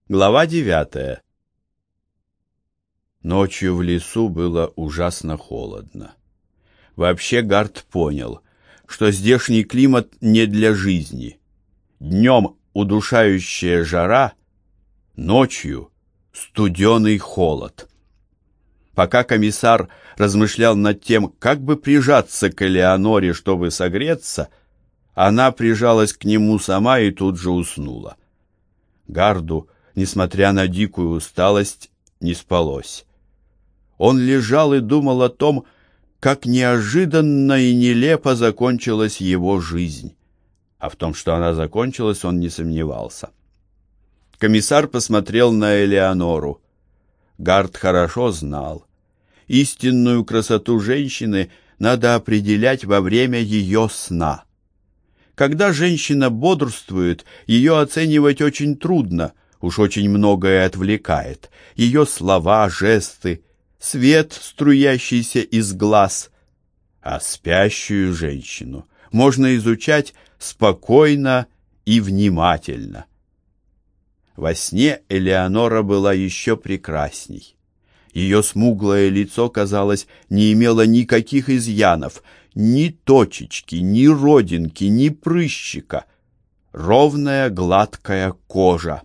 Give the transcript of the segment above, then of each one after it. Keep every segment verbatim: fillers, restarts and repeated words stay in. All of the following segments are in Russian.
Глава девятая. Ночью в лесу было ужасно холодно. Вообще Гард понял, что здешний климат не для жизни. Днем удушающая жара, ночью студеный холод. Пока комиссар размышлял над тем, как бы прижаться к Элеоноре, чтобы согреться, она прижалась к нему сама и тут же уснула. Гарду, несмотря на дикую усталость, не спалось. Он лежал и думал о том, как неожиданно и нелепо закончилась его жизнь. А в том, что она закончилась, он не сомневался. Комиссар посмотрел на Элеонору. Гард хорошо знал. Истинную красоту женщины надо определять во время ее сна. Когда женщина бодрствует, ее оценивать очень трудно, уж очень многое отвлекает. Ее слова, жесты, свет, струящийся из глаз. А спящую женщину можно изучать спокойно и внимательно. Во сне Элеонора была еще прекрасней. Ее смуглое лицо, казалось, не имело никаких изъянов, ни точечки, ни родинки, ни прыщика. Ровная гладкая кожа.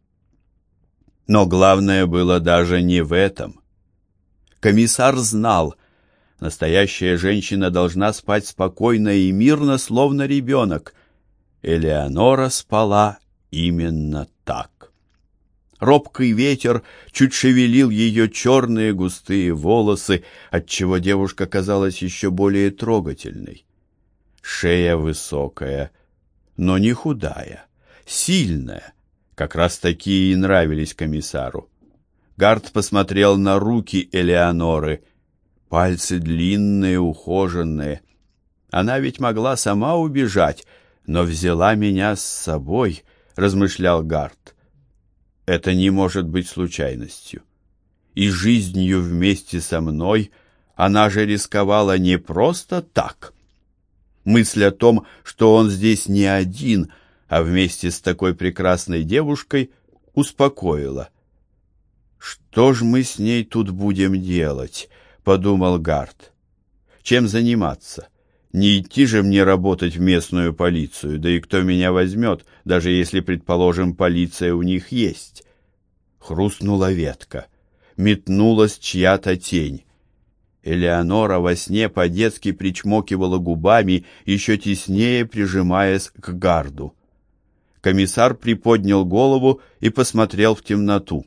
Но главное было даже не в этом. Комиссар знал, настоящая женщина должна спать спокойно и мирно, словно ребенок. Элеонора спала именно так. Робкий ветер чуть шевелил ее черные густые волосы, отчего девушка казалась еще более трогательной. Шея высокая, но не худая, сильная. Как раз такие и нравились комиссару. Гард посмотрел на руки Элеоноры. Пальцы длинные, ухоженные. Она ведь могла сама убежать, но взяла меня с собой, размышлял Гард. Это не может быть случайностью. И жизнью вместе со мной она же рисковала не просто так. Мысль о том, что он здесь не один, а вместе с такой прекрасной девушкой, успокоила. «Что ж мы с ней тут будем делать?» — подумал Гард. «Чем заниматься? Не идти же мне работать в местную полицию, да и кто меня возьмет, даже если, предположим, полиция у них есть». Хрустнула ветка. Метнулась чья-то тень. Элеонора во сне по-детски причмокивала губами, еще теснее прижимаясь к Гарду. Комиссар приподнял голову и посмотрел в темноту.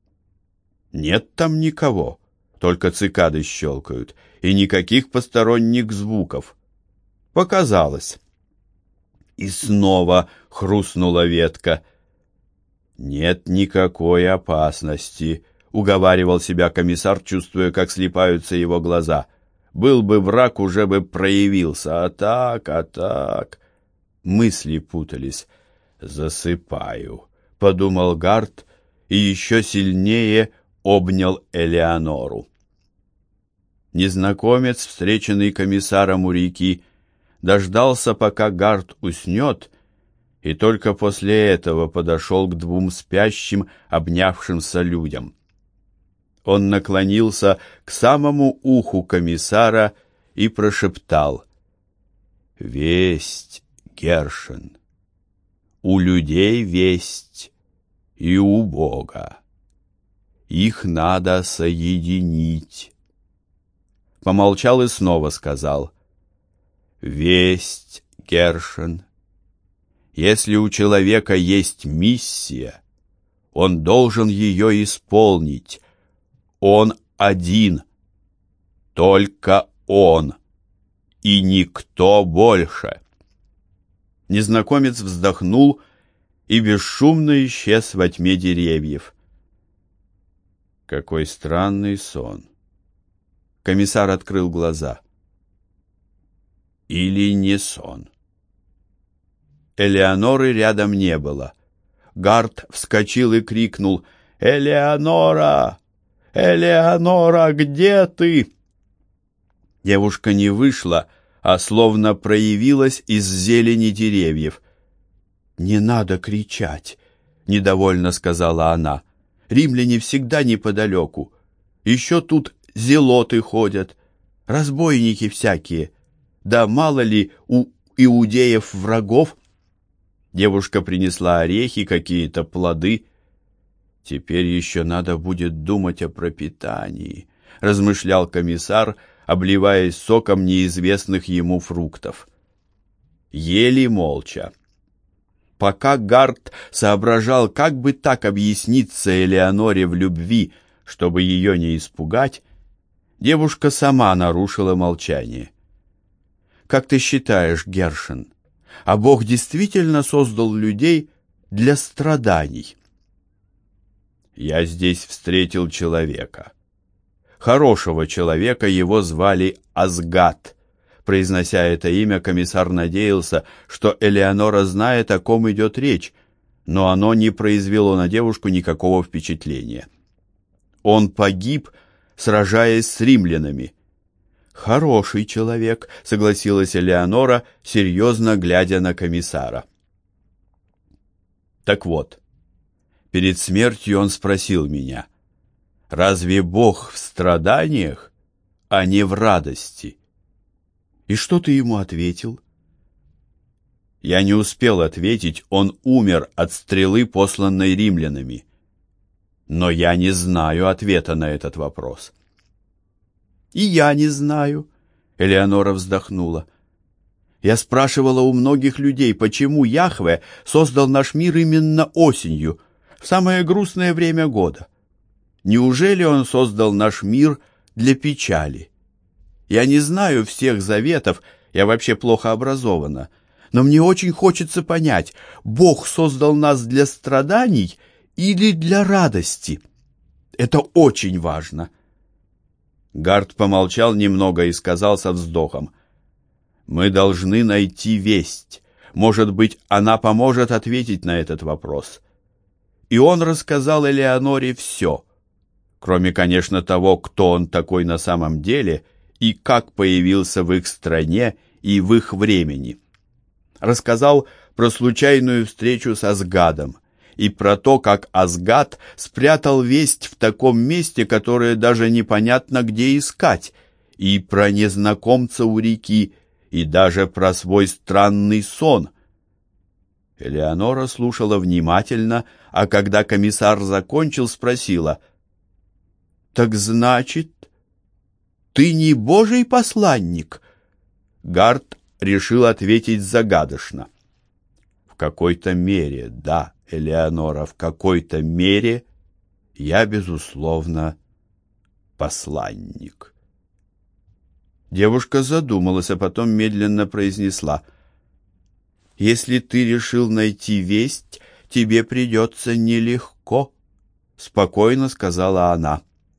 Нет там никого, только цикады щелкают, и никаких посторонних звуков. Показалось. И снова хрустнула ветка. Нет никакой опасности, уговаривал себя комиссар, чувствуя, как слипаются его глаза. Был бы враг, уже бы проявился, а так, а так. Мысли путались. Засыпаю, подумал Гард и еще сильнее обнял Элеонору. Незнакомец, встреченный комиссаром у реки, дождался, пока Гард уснет, и только после этого подошел к двум спящим, обнявшимся людям. Он наклонился к самому уху комиссара и прошептал: «Весть, Гершен, у людей весть и у Бога. Их надо соединить». Помолчал и снова сказал: «Весть, Гершен, если у человека есть миссия, он должен ее исполнить. Он один, только он, и никто больше». Незнакомец вздохнул и бесшумно исчез во тьме деревьев. Какой странный сон. Комиссар открыл глаза. Или не сон. Элеоноры рядом не было. Гард вскочил и крикнул: «Элеонора! Элеонора, где ты?» Девушка не вышла, а словно проявилась из зелени деревьев. «Не надо кричать! — недовольно сказала она. «Римляне всегда неподалеку. Еще тут зелоты ходят, разбойники всякие. Да мало ли у иудеев врагов». Девушка принесла орехи, какие-то плоды. «Теперь еще надо будет думать о пропитании», — размышлял комиссар, обливаясь соком неизвестных ему фруктов. Ели молча. Пока Гарт соображал, как бы так объясниться Элеоноре в любви, чтобы ее не испугать, девушка сама нарушила молчание. «Как ты считаешь, Гершен, а Бог действительно создал людей для страданий?» «Я здесь встретил человека. Хорошего человека, его звали Асгад». Произнося это имя, комиссар надеялся, что Элеонора знает, о ком идет речь, но оно не произвело на девушку никакого впечатления. Он погиб, сражаясь с римлянами. «Хороший человек», — согласилась Элеонора, серьезно глядя на комиссара. «Так вот, перед смертью он спросил меня, разве Бог в страданиях, а не в радости?» «И что ты ему ответил?» Я не успел ответить, он умер от стрелы, посланной римлянами. Но я не знаю ответа на этот вопрос. «И я не знаю», — Элеонора вздохнула. «Я спрашивала у многих людей, почему Яхве создал наш мир именно осенью, в самое грустное время года. Неужели он создал наш мир для печали? Я не знаю всех заветов, я вообще плохо образована, но мне очень хочется понять, Бог создал нас для страданий или для радости? Это очень важно». Гарт помолчал немного и сказал со вздохом: «Мы должны найти весть. Может быть, она поможет ответить на этот вопрос». И он рассказал Элеоноре все, кроме, конечно, того, кто он такой на самом деле и как появился в их стране и в их времени. Рассказал про случайную встречу с Асгадом и про то, как Асгад спрятал весть в таком месте, которое даже непонятно где искать, и про незнакомца у реки, и даже про свой странный сон. Элеонора слушала внимательно, а когда комиссар закончил, спросила: «Так значит, ты не Божий посланник?» Гарт решил ответить загадочно: «В какой-то мере, да, Элеонора, в какой-то мере я, безусловно, посланник». Девушка задумалась, а потом медленно произнесла: «Если ты решил найти весть, тебе придется нелегко», — спокойно сказала она.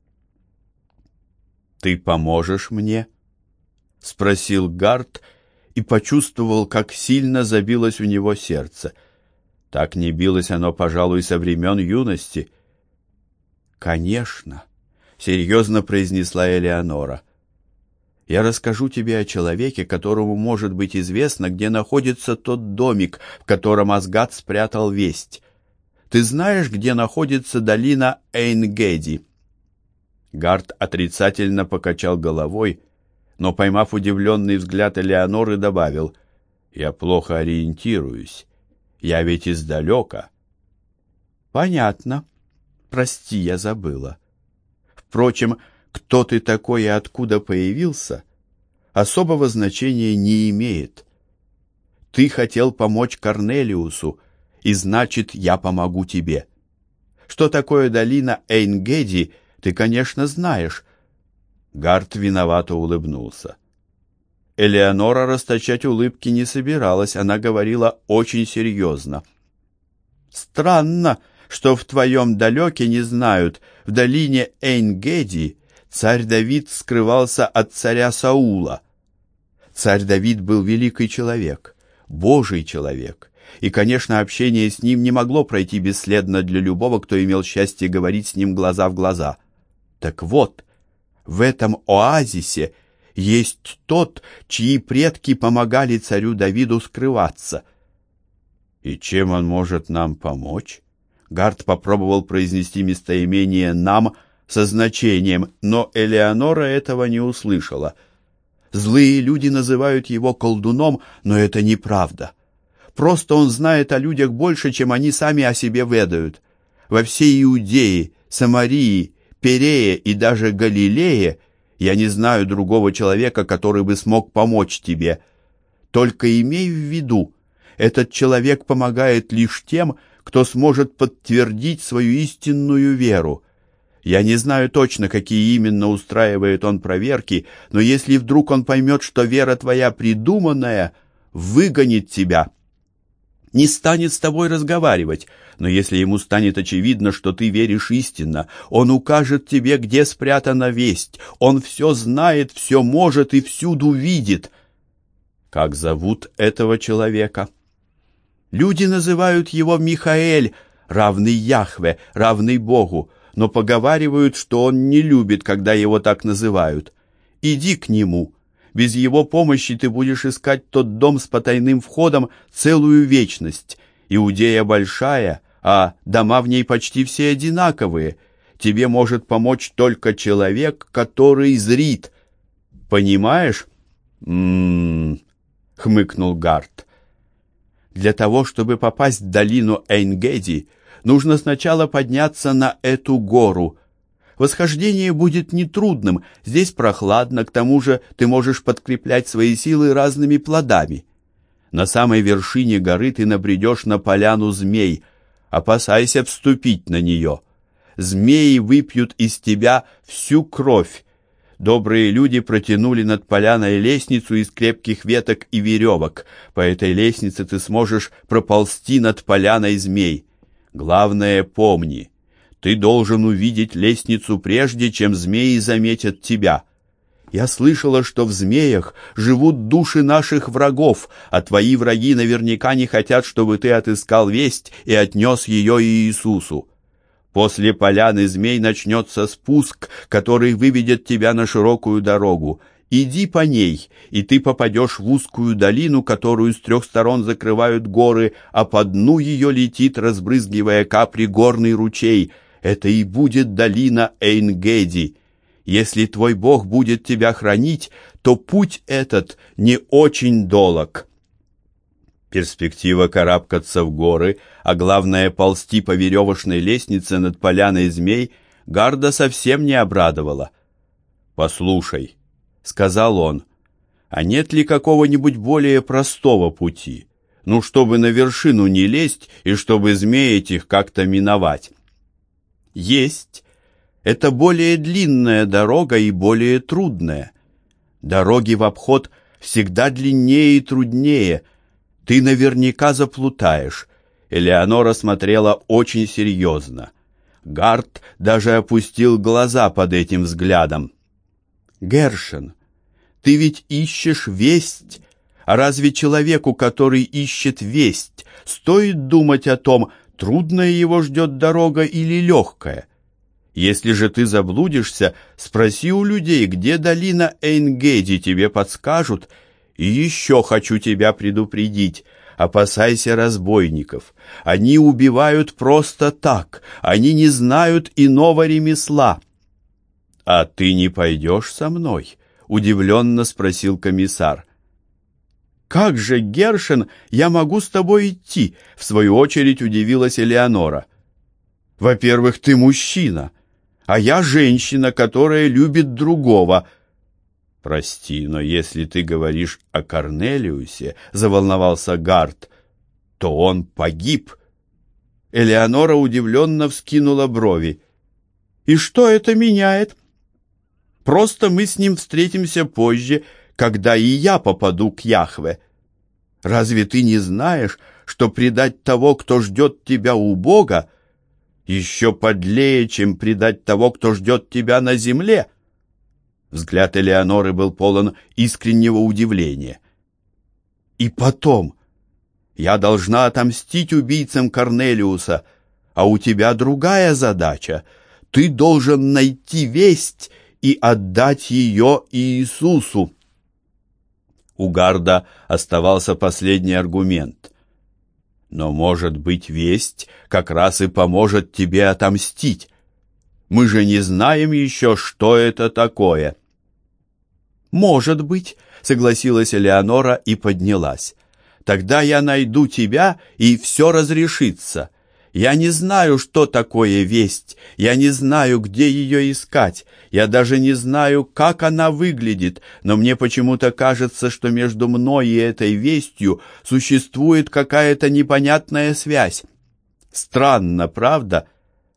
«Ты поможешь мне?» — спросил Гарт и почувствовал, как сильно забилось у него сердце. Так не билось оно, пожалуй, со времен юности. «Конечно», — серьезно произнесла Элеонора. «Я расскажу тебе о человеке, которому может быть известно, где находится тот домик, в котором Асгад спрятал весть. Ты знаешь, где находится долина Эйн-Геди?» Гарт отрицательно покачал головой, но, поймав удивленный взгляд Элеоноры, добавил: «Я плохо ориентируюсь. Я ведь издалека». «Понятно. Прости, я забыла. Впрочем, кто ты такой и откуда появился, особого значения не имеет. Ты хотел помочь Корнелиусу, и значит, я помогу тебе. Что такое долина Эйн-Геди, ты, конечно, знаешь». Гарт виновато улыбнулся. Элеонора расточать улыбки не собиралась, она говорила очень серьезно. «Странно, что в твоем далеке не знают, в долине Эйн-Геди царь Давид скрывался от царя Саула. Царь Давид был великий человек, Божий человек, и, конечно, общение с ним не могло пройти бесследно для любого, кто имел счастье говорить с ним глаза в глаза. Так вот, в этом оазисе есть тот, чьи предки помогали царю Давиду скрываться». «И чем он может нам помочь?» Гард попробовал произнести местоимение «нам» со значением, но Элеонора этого не услышала. Злые люди называют его колдуном, но это неправда. Просто он знает о людях больше, чем они сами о себе ведают. Во всей Иудее, Самарии, Перее и даже Галилее я не знаю другого человека, который бы смог помочь тебе. Только имей в виду, этот человек помогает лишь тем, кто сможет подтвердить свою истинную веру. Я не знаю точно, какие именно устраивает он проверки, но если вдруг он поймет, что вера твоя придуманная, выгонит тебя. Не станет с тобой разговаривать, но если ему станет очевидно, что ты веришь истинно, он укажет тебе, где спрятана весть. Он все знает, все может и всюду видит. Как зовут этого человека? Люди называют его Михаэль, равный Яхве, равный Богу, но поговаривают, что он не любит, когда его так называют. Иди к нему. Без его помощи ты будешь искать тот дом с потайным входом целую вечность. Иудея большая, а дома в ней почти все одинаковые. Тебе может помочь только человек, который зрит. Понимаешь? М-м-м, хмыкнул Гард. Для того, чтобы попасть в долину Эйн-Геди, нужно сначала подняться на эту гору. Восхождение будет нетрудным, здесь прохладно, к тому же ты можешь подкреплять свои силы разными плодами. На самой вершине горы ты набредешь на поляну змей, опасайся вступить на нее. Змеи выпьют из тебя всю кровь. Добрые люди протянули над поляной лестницу из крепких веток и веревок. По этой лестнице ты сможешь проползти над поляной змей. Главное, помни, ты должен увидеть лестницу прежде, чем змеи заметят тебя. Я слышала, что в змеях живут души наших врагов, а твои враги наверняка не хотят, чтобы ты отыскал весть и отнес ее Иисусу. После поляны змей начнется спуск, который выведет тебя на широкую дорогу. Иди по ней, и ты попадешь в узкую долину, которую с трех сторон закрывают горы, а по дну ее летит, разбрызгивая капли, горный ручей. Это и будет долина Эйн-Геди. Если твой Бог будет тебя хранить, то путь этот не очень долог. Перспектива карабкаться в горы, а главное ползти по веревочной лестнице над поляной змей, Гарда совсем не обрадовала. «Послушай», — сказал он, — «а нет ли какого-нибудь более простого пути? Ну, чтобы на вершину не лезть и чтобы змей этих как-то миновать». «Есть. Это более длинная дорога и более трудная. Дороги в обход всегда длиннее и труднее. Ты наверняка заплутаешь». Элеонора смотрела очень серьезно. Гард даже опустил глаза под этим взглядом. «Гершен, ты ведь ищешь весть. А разве человеку, который ищет весть, стоит думать о том, трудная его ждет дорога или легкая? Если же ты заблудишься, спроси у людей, где долина Эйн-Геди, тебе подскажут. И еще хочу тебя предупредить. Опасайся разбойников. Они убивают просто так. Они не знают иного ремесла». «А ты не пойдешь со мной?» — удивленно спросил комиссар. «Как же, Гершен, я могу с тобой идти?» — в свою очередь удивилась Элеонора. «Во-первых, ты мужчина, а я женщина, которая любит другого». «Прости, но если ты говоришь о Корнелиусе», — заволновался Гард, — «то он погиб». Элеонора удивленно вскинула брови. «И что это меняет? Просто мы с ним встретимся позже, когда и я попаду к Яхве. Разве ты не знаешь, что предать того, кто ждет тебя у Бога, еще подлее, чем предать того, кто ждет тебя на земле?» Взгляд Элеоноры был полон искреннего удивления. «И потом, я должна отомстить убийцам Корнелиуса, а у тебя другая задача. Ты должен найти весть и отдать ее Иисусу». У Гарда оставался последний аргумент. Но, может быть, весть как раз и поможет тебе отомстить. Мы же не знаем еще, что это такое». «Может быть», — согласилась Элеонора и поднялась. «Тогда я найду тебя, и все разрешится. Я не знаю, что такое весть, я не знаю, где ее искать, я даже не знаю, как она выглядит, но мне почему-то кажется, что между мной и этой вестью существует какая-то непонятная связь. Странно, правда?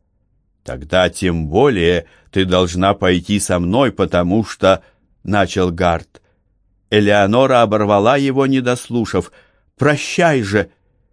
Тогда тем более ты должна пойти со мной, потому что...» — начал Гарт. Элеонора оборвала его, не дослушав. «Прощай же!»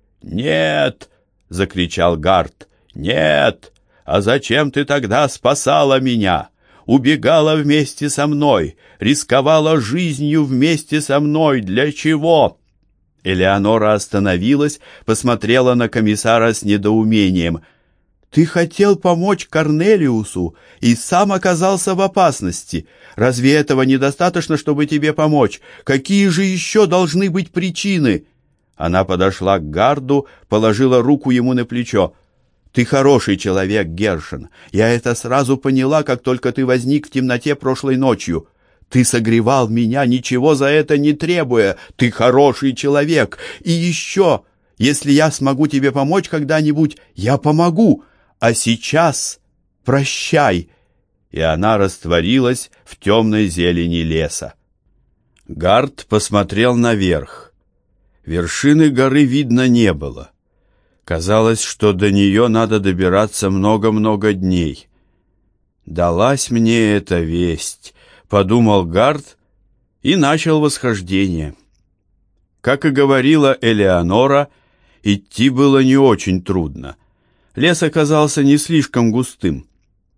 «Нет!» — закричал Гарт. «Нет! А зачем ты тогда спасала меня? Убегала вместе со мной, рисковала жизнью вместе со мной. Для чего?» Элеонора остановилась, посмотрела на комиссара с недоумением. «Ты хотел помочь Корнелиусу и сам оказался в опасности. Разве этого недостаточно, чтобы тебе помочь? Какие же еще должны быть причины?» Она подошла к Гарду, положила руку ему на плечо. «Ты хороший человек, Гершен. Я это сразу поняла, как только ты возник в темноте прошлой ночью. Ты согревал меня, ничего за это не требуя. Ты хороший человек. И еще, если я смогу тебе помочь когда-нибудь, я помогу. А сейчас прощай!» И она растворилась в темной зелени леса. Гард посмотрел наверх. Вершины горы видно не было. Казалось, что до нее надо добираться много-много дней. «Далась мне эта весть», — подумал Гард и начал восхождение. Как и говорила Элеонора, идти было не очень трудно. Лес оказался не слишком густым.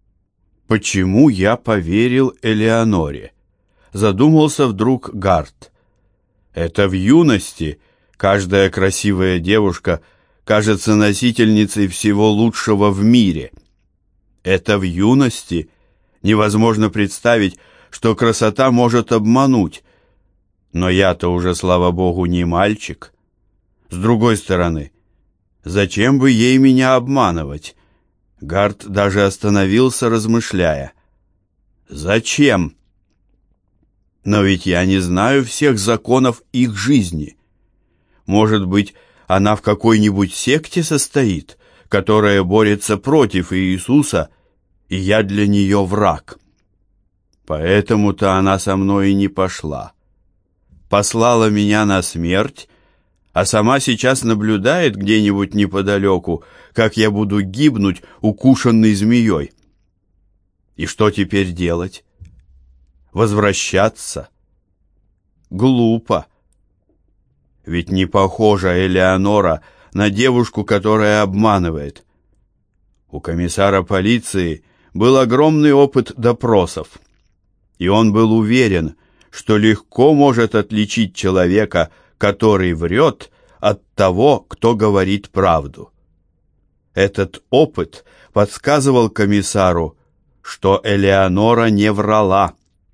«Почему я поверил Элеоноре?» — задумался вдруг Гард. «Это в юности каждая красивая девушка кажется носительницей всего лучшего в мире. Это в юности невозможно представить, что красота может обмануть. Но я-то уже, слава богу, не мальчик. С другой стороны, зачем бы ей меня обманывать?» Гард даже остановился, размышляя. «Зачем? Но ведь я не знаю всех законов их жизни. Может быть, она в какой-нибудь секте состоит, которая борется против Иисуса, и я для нее враг. Поэтому-то она со мной и не пошла. Послала меня на смерть, а сама сейчас наблюдает где-нибудь неподалеку, как я буду гибнуть, укушенный змеей. И что теперь делать? Возвращаться? Глупо. Ведь не похожа Элеонора на девушку, которая обманывает. У комиссара полиции был огромный опыт допросов, и он был уверен, что легко может отличить человека, который врет, от того, кто говорит правду. Этот опыт подсказывал комиссару, что Элеонора не врала.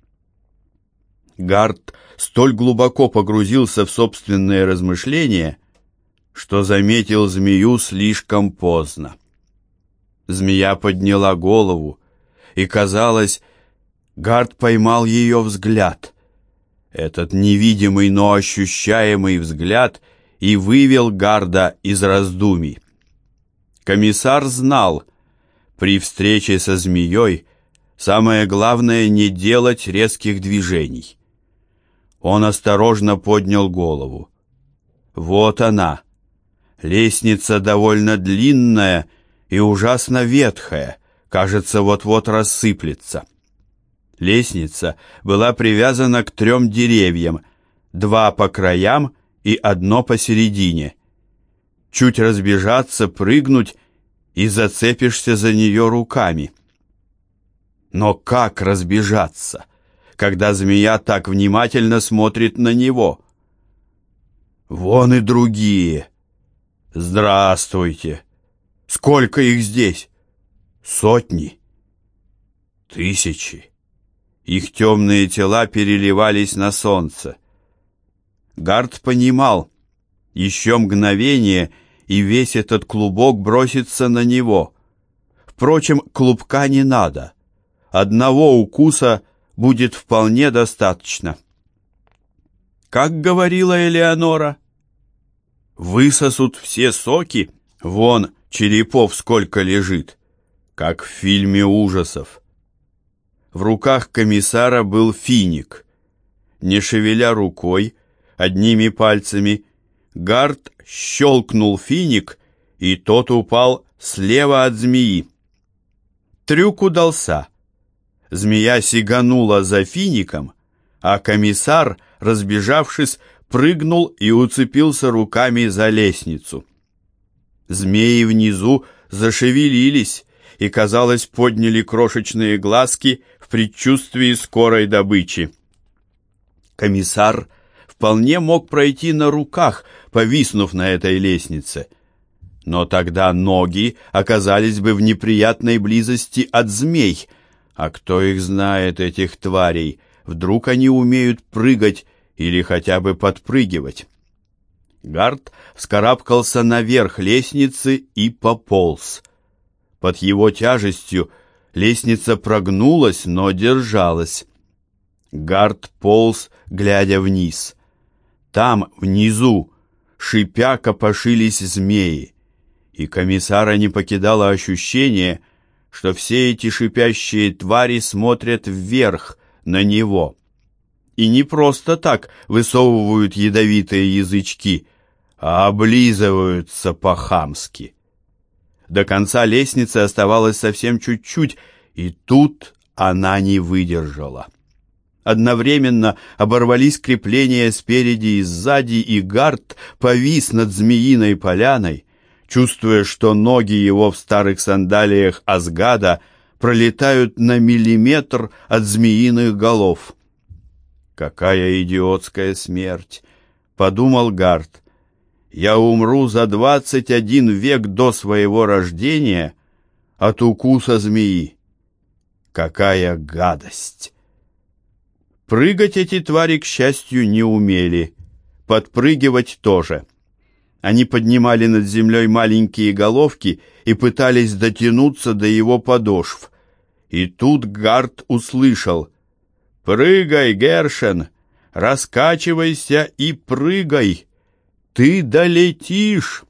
Гард столь глубоко погрузился в собственные размышления, что заметил змею слишком поздно. Змея подняла голову, и, казалось, Гард поймал ее взгляд. Этот невидимый, но ощущаемый взгляд и вывел Гарда из раздумий. Комиссар знал, при встрече со змеей самое главное не делать резких движений. Он осторожно поднял голову. Вот она. Лестница довольно длинная и ужасно ветхая, кажется, вот-вот рассыплется. Лестница была привязана к трем деревьям, два по краям и одно посередине. Чуть разбежаться, прыгнуть, и зацепишься за нее руками. Но как разбежаться, когда змея так внимательно смотрит на него? Вон и другие. Здравствуйте. Сколько их здесь? Сотни? Тысячи. Их темные тела переливались на солнце. Гард понимал, еще мгновение, и весь этот клубок бросится на него. Впрочем, клубка не надо. Одного укуса будет вполне достаточно. Как говорила Элеонора, высосут все соки, вон черепов сколько лежит, как в фильме ужасов. В руках комиссара был финик. Не шевеля рукой, одними пальцами, Гард щелкнул финик, и тот упал слева от змеи. Трюк удался. Змея сиганула за фиником, а комиссар, разбежавшись, прыгнул и уцепился руками за лестницу. Змеи внизу зашевелились и, казалось, подняли крошечные глазки в предчувствии скорой добычи. Комиссар вполне мог пройти на руках, повиснув на этой лестнице, но тогда ноги оказались бы в неприятной близости от змей, а кто их знает, этих тварей, вдруг они умеют прыгать или хотя бы подпрыгивать. Гард вскарабкался наверх лестницы и пополз. Под его тяжестью лестница прогнулась, но держалась. Гард полз, глядя вниз. Там, внизу, шипя, копошились змеи, и комиссара не покидало ощущение, что все эти шипящие твари смотрят вверх на него. И не просто так высовывают ядовитые язычки, а облизываются по-хамски. До конца лестницы оставалось совсем чуть-чуть, и тут она не выдержала. Одновременно оборвались крепления спереди и сзади, и Гард повис над змеиной поляной, чувствуя, что ноги его в старых сандалиях Асгада пролетают на миллиметр от змеиных голов. «Какая идиотская смерть!» — подумал Гард. «Я умру за двадцать один век до своего рождения от укуса змеи. Какая гадость!» Прыгать эти твари, к счастью, не умели, подпрыгивать тоже. Они поднимали над землей маленькие головки и пытались дотянуться до его подошв. И тут Гард услышал: «Прыгай, Гершен, раскачивайся и прыгай! Ты долетишь!»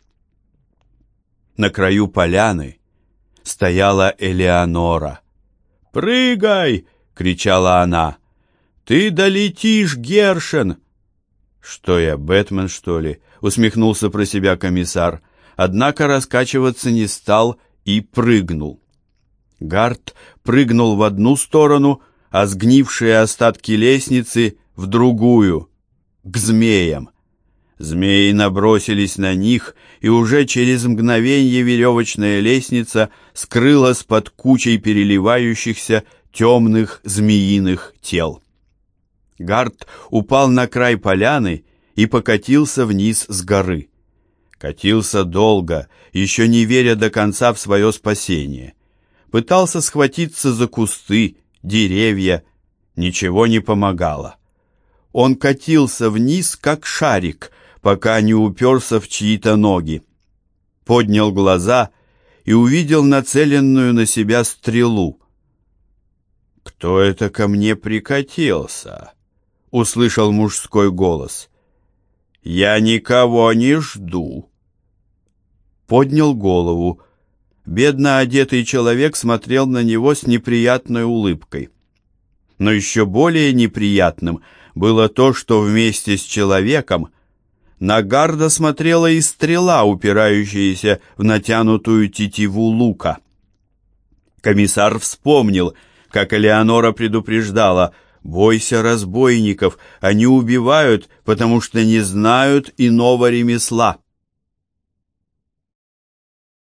На краю поляны стояла Элеонора. «Прыгай!» — кричала она. «Ты долетишь, Гершен!» «Что я, Бэтмен, что ли?» — усмехнулся про себя комиссар. Однако раскачиваться не стал и прыгнул. Гард прыгнул в одну сторону, а сгнившие остатки лестницы — в другую, к змеям. Змеи набросились на них, и уже через мгновенье веревочная лестница скрылась под кучей переливающихся темных змеиных тел. Гард упал на край поляны и покатился вниз с горы. Катился долго, еще не веря до конца в свое спасение. Пытался схватиться за кусты, деревья, ничего не помогало. Он катился вниз, как шарик, пока не уперся в чьи-то ноги. Поднял глаза и увидел нацеленную на себя стрелу. «Кто это ко мне прикатился?» — услышал мужской голос. «Я никого не жду». Поднял голову. Бедно одетый человек смотрел на него с неприятной улыбкой. Но еще более неприятным было то, что вместе с человеком на Гарда смотрела и стрела, упирающаяся в натянутую тетиву лука. Комиссар вспомнил, как Элеонора предупреждала: «Бойся разбойников, они убивают, потому что не знают иного ремесла».